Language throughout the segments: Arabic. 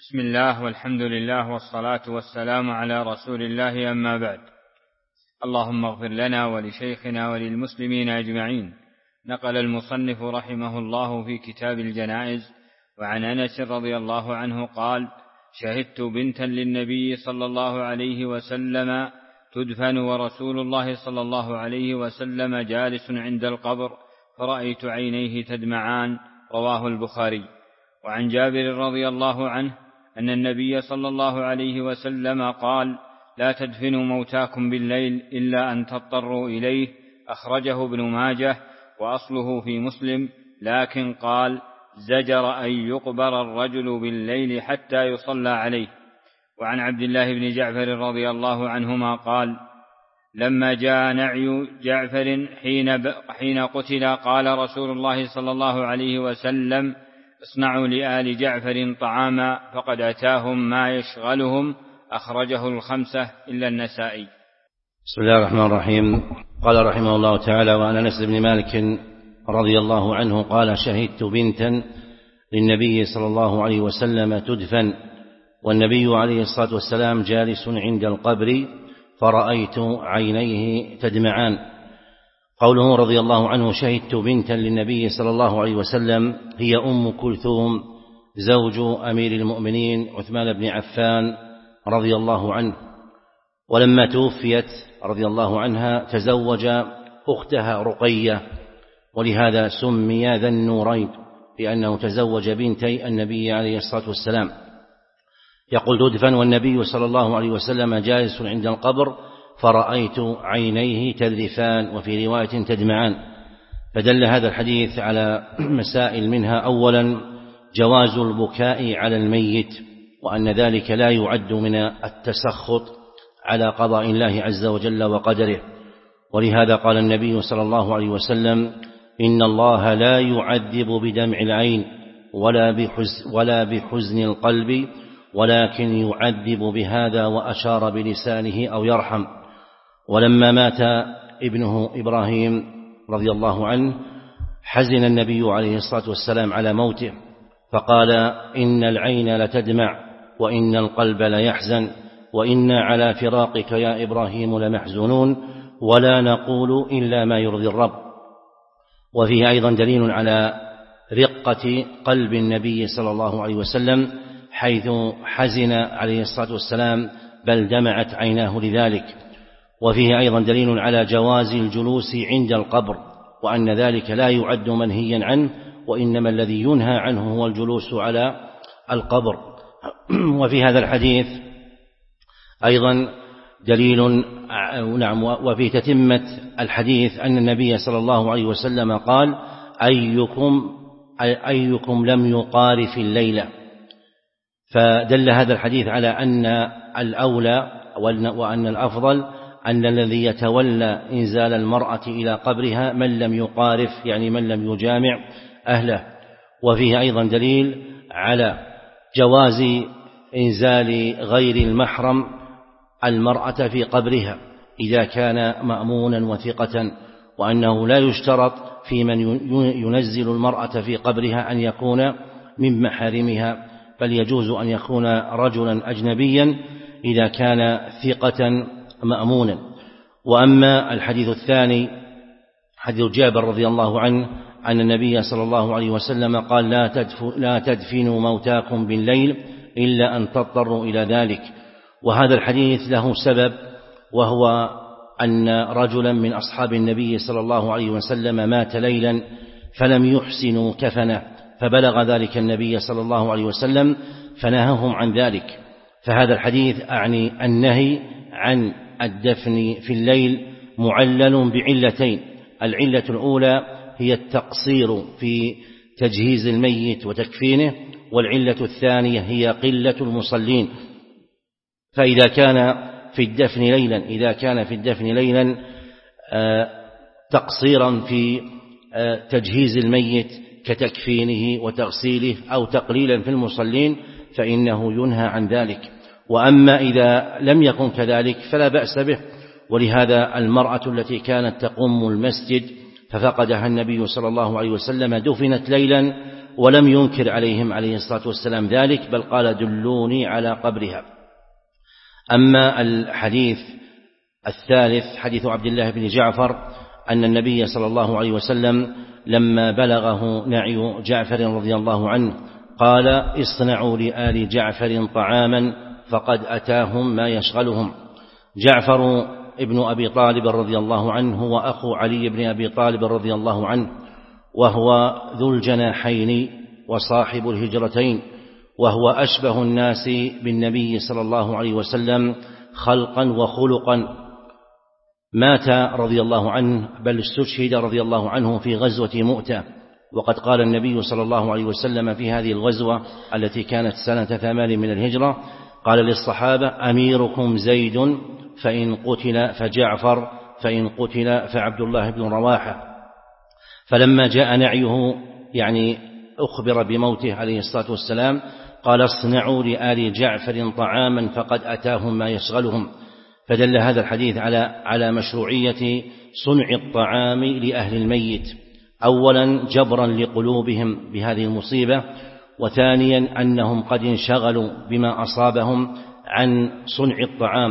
بسم الله والحمد لله والصلاة والسلام على رسول الله، أما بعد. اللهم اغفر لنا ولشيخنا وللمسلمين أجمعين. نقل المصنف رحمه الله في كتاب الجنائز وعن أنس رضي الله عنه قال: شهدت بنتا للنبي صلى الله عليه وسلم تدفن ورسول الله صلى الله عليه وسلم جالس عند القبر فرأيت عينيه تدمعان، رواه البخاري. وعن جابر رضي الله عنه أن النبي صلى الله عليه وسلم قال: لا تدفنوا موتاكم بالليل إلا أن تضطروا إليه، أخرجه ابن ماجه وأصله في مسلم، لكن قال: زجر أن يقبر الرجل بالليل حتى يصلى عليه. وعن عبد الله بن جعفر رضي الله عنهما قال: لما جاء نعي جعفر حين قتل قال رسول الله صلى الله عليه وسلم: اصنعوا لآل جعفر طعاما، فقد أتاهم ما يشغلهم، أخرجه الخمسة إلا النسائي. بسم الله الرحمن الرحيم. قال رحمه الله تعالى: وعن أنس بن مالك رضي الله عنه قال: شهدت بنتا للنبي صلى الله عليه وسلم تدفن والنبي عليه الصلاة والسلام جالس عند القبر فرأيت عينيه تدمعان. قوله رضي الله عنه: شهدت بنتا للنبي صلى الله عليه وسلم، هي أم كلثوم زوج أمير المؤمنين عثمان بن عفان رضي الله عنه، ولما توفيت رضي الله عنها تزوج أختها رقية، ولهذا سمي ذا النورين، لأنه تزوج بنتي النبي عليه الصلاة والسلام. يقول: تدفن والنبي صلى الله عليه وسلم جالس عند القبر فرأيت عينيه تذرفان، وفي رواية تدمعان. فدل هذا الحديث على مسائل، منها أولا جواز البكاء على الميت، وأن ذلك لا يعد من التسخط على قضاء الله عز وجل وقدره، ولهذا قال النبي صلى الله عليه وسلم: إن الله لا يعذب بدمع العين ولا بحزن القلب، ولكن يعذب بهذا، وأشار بلسانه أو يرحم. ولما مات ابنه إبراهيم رضي الله عنه حزن النبي عليه الصلاة والسلام على موته، فقال: إن العين لتدمع وإن القلب ليحزن، وإنا على فراقك يا إبراهيم لمحزونون، ولا نقول إلا ما يرضي الرب. وفيه أيضا دليل على رقة قلب النبي صلى الله عليه وسلم، حيث حزن عليه الصلاة والسلام بل دمعت عيناه لذلك. وفيه أيضا دليل على جواز الجلوس عند القبر، وأن ذلك لا يعد منهيا عنه، وإنما الذي ينهى عنه هو الجلوس على القبر. وفي هذا الحديث أيضا دليل، وفي تتمة الحديث أن النبي صلى الله عليه وسلم قال: أيكم لم يقارف الليلة. فدل هذا الحديث على أن الأولى وأن الأفضل أن الذي يتولى إنزال المرأة إلى قبرها من لم يقارف، يعني من لم يجامع أهله. وفيه أيضا دليل على جواز إنزال غير المحرم المرأة في قبرها إذا كان مأمونا وثقة، وأنه لا يشترط في من ينزل المرأة في قبرها أن يكون من محارمها، بل يجوز أن يكون رجلا أجنبيا إذا كان ثقة مأمونا. وأما الحديث الثاني حديث جابر رضي الله عنه أن النبي صلى الله عليه وسلم قال: لا تدفنوا موتاكم بالليل إلا أن تضطروا إلى ذلك. وهذا الحديث له سبب، وهو أن رجلا من أصحاب النبي صلى الله عليه وسلم مات ليلا فلم يحسنوا كفنه، فبلغ ذلك النبي صلى الله عليه وسلم فنهاهم عن ذلك. فهذا الحديث أعني النهي عن الدفن في الليل معلل بعلتين: العلة الأولى هي التقصير في تجهيز الميت وتكفينه، والعلة الثانية هي قلة المصلين. فإذا كان في الدفن ليلا تقصيرا في تجهيز الميت كتكفينه وتغسيله أو تقليلا في المصلين فإنه ينهى عن ذلك. وأما إذا لم يكن كذلك فلا بأس به. ولهذا المرأة التي كانت تقوم المسجد ففقدها النبي صلى الله عليه وسلم دفنت ليلا ولم ينكر عليهم عليه الصلاة والسلام ذلك، بل قال دلوني على قبرها. أما الحديث الثالث حديث عبد الله بن جعفر أن النبي صلى الله عليه وسلم لما بلغه نعي جعفر رضي الله عنه قال اصنعوا لآل جعفر طعاما فقد أتاهم ما يشغلهم. جعفر ابن أبي طالب رضي الله عنه هو أخو علي بن أبي طالب رضي الله عنه، وهو ذو الجناحين وصاحب الهجرتين، وهو أشبه الناس بالنبي صلى الله عليه وسلم خلقا وخلقا. مات رضي الله عنه بل استشهد رضي الله عنه في غزوة مؤتة، وقد قال النبي صلى الله عليه وسلم في هذه الغزوة التي كانت سنة 8 من الهجرة قال للصحابة أميركم زيد فإن قتل فجعفر فإن قتل فعبد الله بن رواحة. فلما جاء نعيه يعني أخبر بموته عليه الصلاة والسلام قال اصنعوا لآل جعفر طعاما فقد أتاهم ما يشغلهم. فدل هذا الحديث على مشروعية صنع الطعام لأهل الميت، أولا جبرا لقلوبهم بهذه المصيبة، وثانيا أنهم قد انشغلوا بما أصابهم عن صنع الطعام،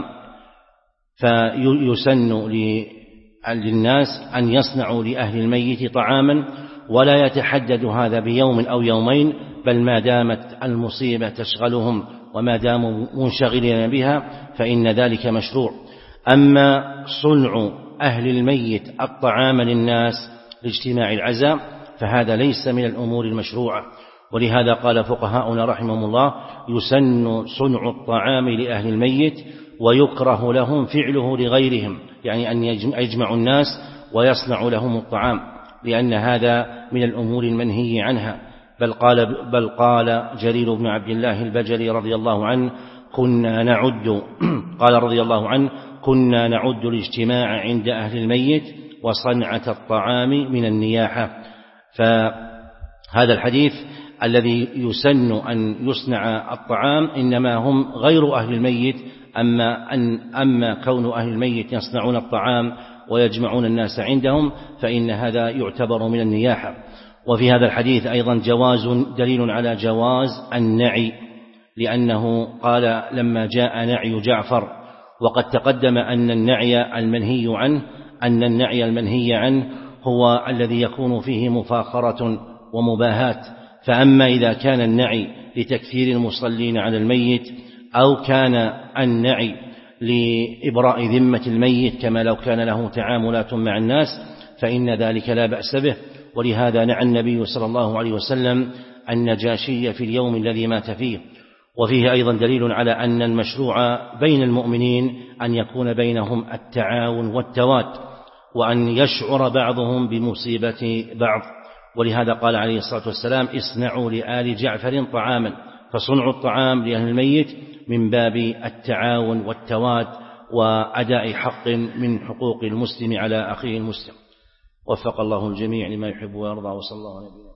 فيسن للناس أن يصنعوا لأهل الميت طعاما، ولا يتحدد هذا بيوم أو يومين، بل ما دامت المصيبة تشغلهم وما داموا منشغلين بها فإن ذلك مشروع. أما صنع أهل الميت الطعام للناس لاجتماع العزاء فهذا ليس من الأمور المشروعة، ولهذا قال فقهاؤنا رحمهم الله يسن صنع الطعام لأهل الميت ويكره لهم فعله لغيرهم، يعني أن يجمع الناس ويصنع لهم الطعام، لأن هذا من الأمور المنهي عنها. بل قال جرير بن عبد الله البجلي رضي الله عنه كنا نعد قال رضي الله عنه كنا نعد الاجتماع عند أهل الميت وصنعة الطعام من النياحة. فهذا الحديث الذي يسن أن يصنع الطعام إنما هم غير أهل الميت، أما كون أهل الميت يصنعون الطعام ويجمعون الناس عندهم فإن هذا يعتبر من النياحة. وفي هذا الحديث أيضا دليل على جواز النعي، لأنه قال لما جاء نعي جعفر، وقد تقدم أن النعي المنهي عنه هو الذي يكون فيه مفاخرة ومباهات. فأما إذا كان النعي لتكثير المصلين على الميت أو كان النعي لإبراء ذمة الميت كما لو كان له تعاملات مع الناس فإن ذلك لا بأس به. ولهذا نعى النبي صلى الله عليه وسلم النجاشي في اليوم الذي مات فيه. وفيه أيضا دليل على أن المشروع بين المؤمنين أن يكون بينهم التعاون والتواد، وأن يشعر بعضهم بمصيبة بعض. ولهذا قال عليه الصلاة والسلام اصنعوا لآل جعفر طعاما، فصنع الطعام لأهل الميت من باب التعاون والتواد وأداء حق من حقوق المسلم على أخيه المسلم. وفق الله الجميع لما يحب ويرضى، وصلى الله عليه وسلم.